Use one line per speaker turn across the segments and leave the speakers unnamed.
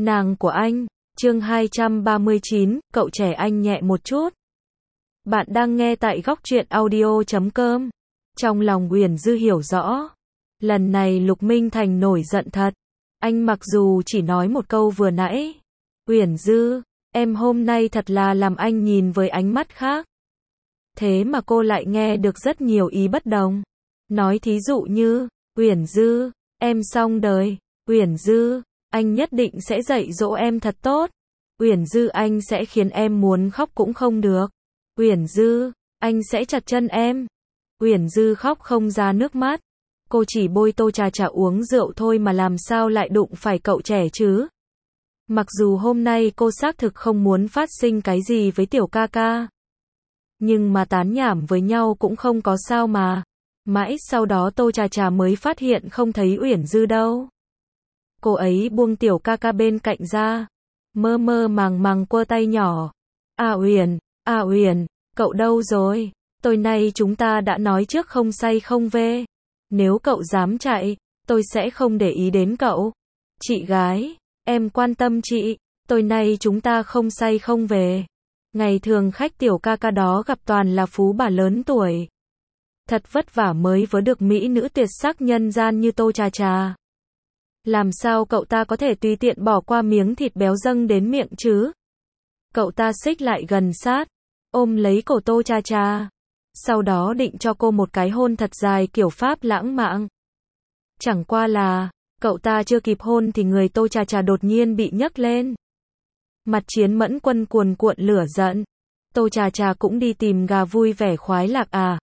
Nàng của anh, chương 239, cậu trẻ anh nhẹ một chút. Bạn đang nghe tại góc truyện audio.com. Trong lòng Uyển Dư hiểu rõ. Lần này Lục Minh Thành nổi giận thật. Anh mặc dù chỉ nói một câu vừa nãy. Uyển Dư, em hôm nay thật là làm anh nhìn với ánh mắt khác. Thế mà cô lại nghe được rất nhiều ý bất đồng. Nói thí dụ như, Uyển Dư, em xong đời. Uyển Dư, anh nhất định sẽ dạy dỗ em thật tốt. Uyển Dư, anh sẽ khiến em muốn khóc cũng không được. Uyển Dư, anh sẽ chặt chân em. Uyển Dư khóc không ra nước mắt. Cô chỉ bôi tô trà uống rượu thôi mà làm sao lại đụng phải cậu trẻ chứ. Mặc dù hôm nay cô xác thực không muốn phát sinh cái gì với tiểu ca ca. Nhưng mà tán nhảm với nhau cũng không có sao mà. Mãi sau đó tô trà mới phát hiện không thấy Uyển Dư đâu. Cô ấy buông tiểu ca ca bên cạnh ra. Mơ mơ màng màng quơ tay nhỏ. À Uyển, cậu đâu rồi? Tối nay chúng ta đã nói trước không say không về. Nếu cậu dám chạy, tôi sẽ không để ý đến cậu. Chị gái, em quan tâm chị. Tối nay chúng ta không say không về. Ngày thường khách tiểu ca ca đó gặp toàn là phú bà lớn tuổi. Thật vất vả mới vớ được mỹ nữ tuyệt sắc nhân gian như tô trà. Làm sao cậu ta có thể tùy tiện bỏ qua miếng thịt béo dâng đến miệng chứ? Cậu ta xích lại gần sát, ôm lấy cổ tô trà. Sau đó định cho cô một cái hôn thật dài kiểu Pháp lãng mạn. Chẳng qua là, cậu ta chưa kịp hôn thì người tô trà đột nhiên bị nhấc lên. Mặt Chiến Mẫn Quân cuồn cuộn lửa giận. Tô trà cũng đi tìm gà vui vẻ khoái lạc à?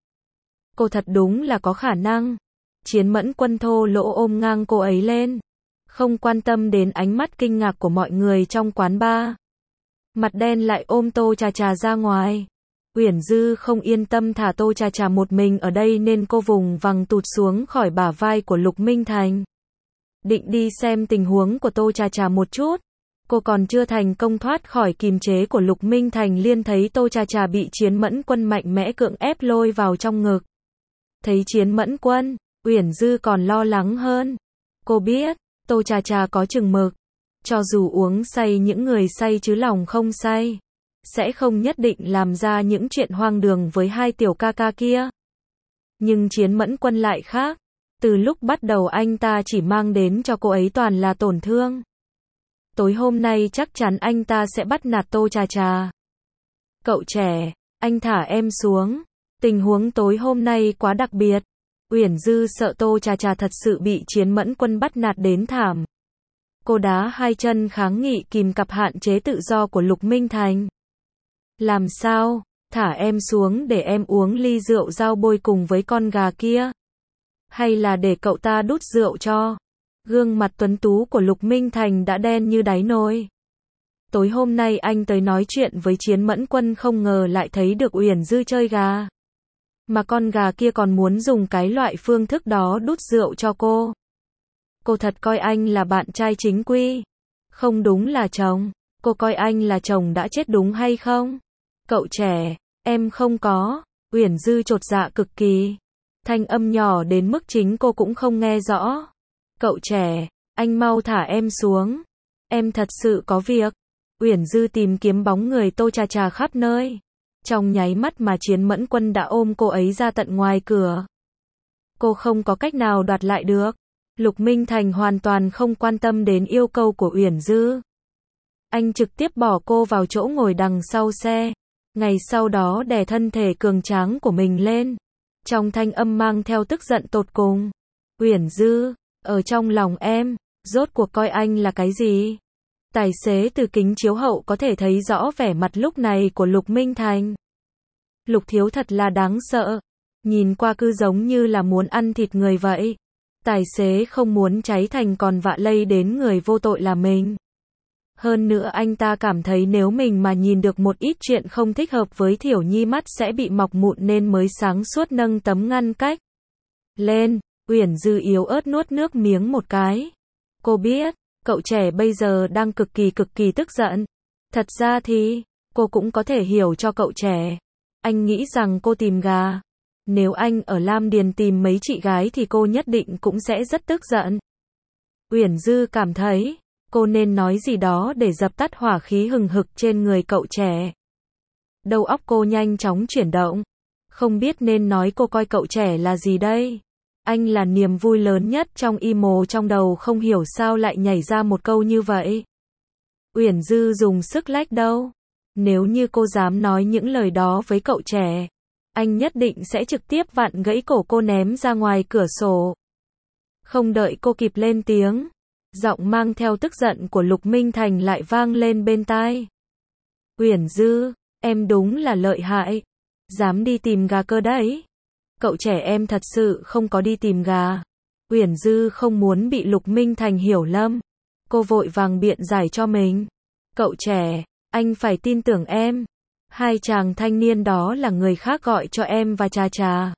Cô thật đúng là có khả năng. Chiến Mẫn Quân thô lỗ ôm ngang cô ấy lên. Không quan tâm đến ánh mắt kinh ngạc của mọi người trong quán bar. Mặt đen lại ôm tô trà ra ngoài. Uyển Dư không yên tâm thả tô trà một mình ở đây nên cô vùng vằng tụt xuống khỏi bả vai của Lục Minh Thành. Định đi xem tình huống của tô trà một chút. Cô còn chưa thành công thoát khỏi kìm chế của Lục Minh Thành liền thấy tô trà bị Chiến Mẫn Quân mạnh mẽ cưỡng ép lôi vào trong ngực. Thấy Chiến Mẫn Quân, Uyển Dư còn lo lắng hơn. Cô biết, tô trà có chừng mực. Cho dù uống say những người say chứ lòng không say. Sẽ không nhất định làm ra những chuyện hoang đường với hai tiểu ca ca kia. Nhưng Chiến Mẫn Quân lại khác. Từ lúc bắt đầu anh ta chỉ mang đến cho cô ấy toàn là tổn thương. Tối hôm nay chắc chắn anh ta sẽ bắt nạt tô trà. Cậu trẻ, anh thả em xuống. Tình huống tối hôm nay quá đặc biệt. Uyển Dư sợ tô trà thật sự bị Chiến Mẫn Quân bắt nạt đến thảm. Cô đá hai chân kháng nghị kìm cặp hạn chế tự do của Lục Minh Thành. Làm sao? Thả em xuống để em uống ly rượu dao bôi cùng với con gà kia. Hay là để cậu ta đút rượu cho? Gương mặt tuấn tú của Lục Minh Thành đã đen như đáy nồi. Tối hôm nay anh tới nói chuyện với Chiến Mẫn Quân không ngờ lại thấy được Uyển Dư chơi gà. Mà con gà kia còn muốn dùng cái loại phương thức đó đút rượu cho cô. Cô thật coi anh là bạn trai chính quy. Không đúng là chồng. Cô coi anh là chồng đã chết đúng hay không? Cậu trẻ, em không có. Uyển Dư chột dạ cực kỳ. Thanh âm nhỏ đến mức chính cô cũng không nghe rõ. Cậu trẻ, anh mau thả em xuống. Em thật sự có việc. Uyển Dư tìm kiếm bóng người tô trà khắp nơi. Trong nháy mắt mà Chiến Mẫn Quân đã ôm cô ấy ra tận ngoài cửa. Cô không có cách nào đoạt lại được. Lục Minh Thành hoàn toàn không quan tâm đến yêu cầu của Uyển Dư. Anh trực tiếp bỏ cô vào chỗ ngồi đằng sau xe. Ngày sau đó đè thân thể cường tráng của mình lên. Trong thanh âm mang theo tức giận tột cùng. Uyển Dư, ở trong lòng em, rốt cuộc coi anh là cái gì? Tài xế từ kính chiếu hậu có thể thấy rõ vẻ mặt lúc này của Lục Minh Thành. Lục thiếu thật là đáng sợ. Nhìn qua cứ giống như là muốn ăn thịt người vậy. Tài xế không muốn cháy thành còn vạ lây đến người vô tội là mình. Hơn nữa anh ta cảm thấy nếu mình mà nhìn được một ít chuyện không thích hợp với Thiểu Nhi mắt sẽ bị mọc mụn nên mới sáng suốt nâng tấm ngăn cách lên. Uyển Dư yếu ớt nuốt nước miếng một cái. Cô biết, cậu trẻ bây giờ đang cực kỳ tức giận. Thật ra thì, cô cũng có thể hiểu cho cậu trẻ. Anh nghĩ rằng cô tìm gà. Nếu anh ở Lam Điền tìm mấy chị gái thì cô nhất định cũng sẽ rất tức giận. Uyển Dư cảm thấy, Cô nên nói gì đó để dập tắt hỏa khí hừng hực trên người cậu trẻ. Đầu óc cô nhanh chóng chuyển động. Không biết nên nói cô coi cậu trẻ là gì đây? Anh là niềm vui lớn nhất trong emo, trong đầu không hiểu sao lại nhảy ra một câu như vậy. Uyển Dư dùng sức lách đầu. Nếu như cô dám nói những lời đó với cậu trẻ, anh nhất định sẽ trực tiếp vặn gãy cổ cô ném ra ngoài cửa sổ. Không đợi cô kịp lên tiếng, giọng mang theo tức giận của Lục Minh Thành lại vang lên bên tai. Uyển Dư, em đúng là lợi hại. Dám đi tìm gà cơ đấy. Cậu trẻ, em thật sự không có đi tìm gà. Uyển Dư không muốn bị Lục Minh Thành hiểu lầm. Cô vội vàng biện giải cho mình. Cậu trẻ, anh phải tin tưởng em. Hai chàng thanh niên đó là người khác gọi cho em và Trà Trà.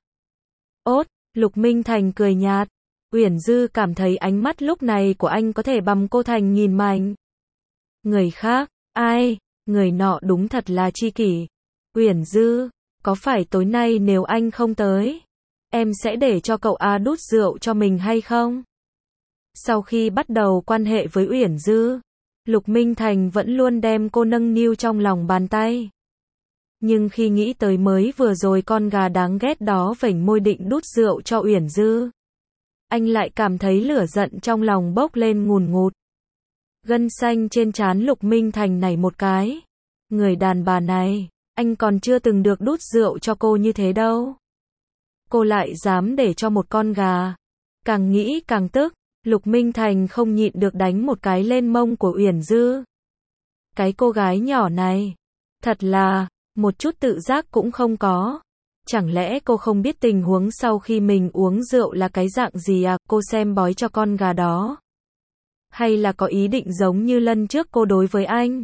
Ốt, Lục Minh Thành cười nhạt. Uyển Dư cảm thấy ánh mắt lúc này của anh có thể bằm cô thành nghìn mảnh. Người khác, ai? Người nọ đúng thật là tri kỷ. Uyển Dư, có phải tối nay nếu anh không tới, em sẽ để cho cậu đút rượu cho mình hay không? Sau khi bắt đầu quan hệ với Uyển Dư, Lục Minh Thành vẫn luôn đem cô nâng niu trong lòng bàn tay. Nhưng khi nghĩ tới mới vừa rồi con gà đáng ghét đó vểnh môi định đút rượu cho Uyển Dư, anh lại cảm thấy lửa giận trong lòng bốc lên ngùn ngụt. Gân xanh trên trán Lục Minh Thành nảy một cái. Người đàn bà này, anh còn chưa từng được đút rượu cho cô như thế đâu. Cô lại dám để cho một con gà. Càng nghĩ càng tức, Lục Minh Thành không nhịn được đánh một cái lên mông của Uyển Dư. Cái cô gái nhỏ này, thật là, một chút tự giác cũng không có. Chẳng lẽ cô không biết tình huống sau khi mình uống rượu là cái dạng gì à? Cô xem bói cho con gà đó. Hay là có ý định giống như lần trước cô đối với anh?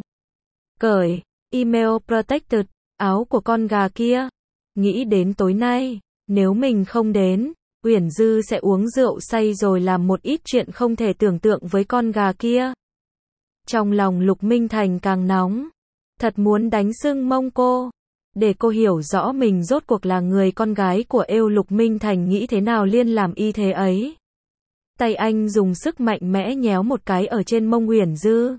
Cởi email protected, áo của con gà kia. Nghĩ đến tối nay, nếu mình không đến, Uyển Dư sẽ uống rượu say rồi làm một ít chuyện không thể tưởng tượng với con gà kia. Trong lòng Lục Minh Thành càng nóng. Thật muốn đánh sưng mông cô. Để cô hiểu rõ mình rốt cuộc là người con gái của êu. Lục Minh Thành nghĩ thế nào liên làm y thế ấy. Tay anh dùng sức mạnh mẽ nhéo một cái ở trên mông Uyển Dư.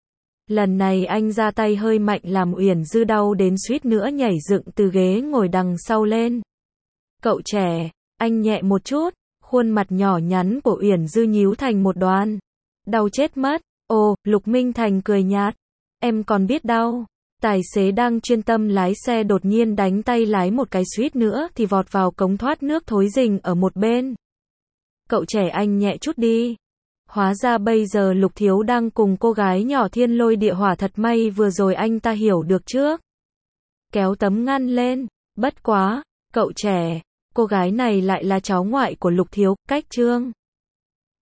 Lần này anh ra tay hơi mạnh làm Uyển Dư đau đến suýt nữa nhảy dựng từ ghế ngồi đằng sau lên. Cậu trẻ, anh nhẹ một chút. Khuôn mặt nhỏ nhắn của Uyển Dư nhíu thành một đoàn. Đau chết mất. Ồ, Lục Minh Thành cười nhạt. Em còn biết đau. Tài xế đang chuyên tâm lái xe đột nhiên đánh tay lái một cái suýt nữa thì vọt vào cống thoát nước thối rình ở một bên. Cậu trẻ, anh nhẹ chút đi. Hóa ra bây giờ Lục Thiếu đang cùng cô gái nhỏ thiên lôi địa hỏa, thật may vừa rồi anh ta hiểu được trước. Kéo tấm ngăn lên. Bất quá, cậu trẻ, cô gái này lại là cháu ngoại của Lục Thiếu, cách Trương.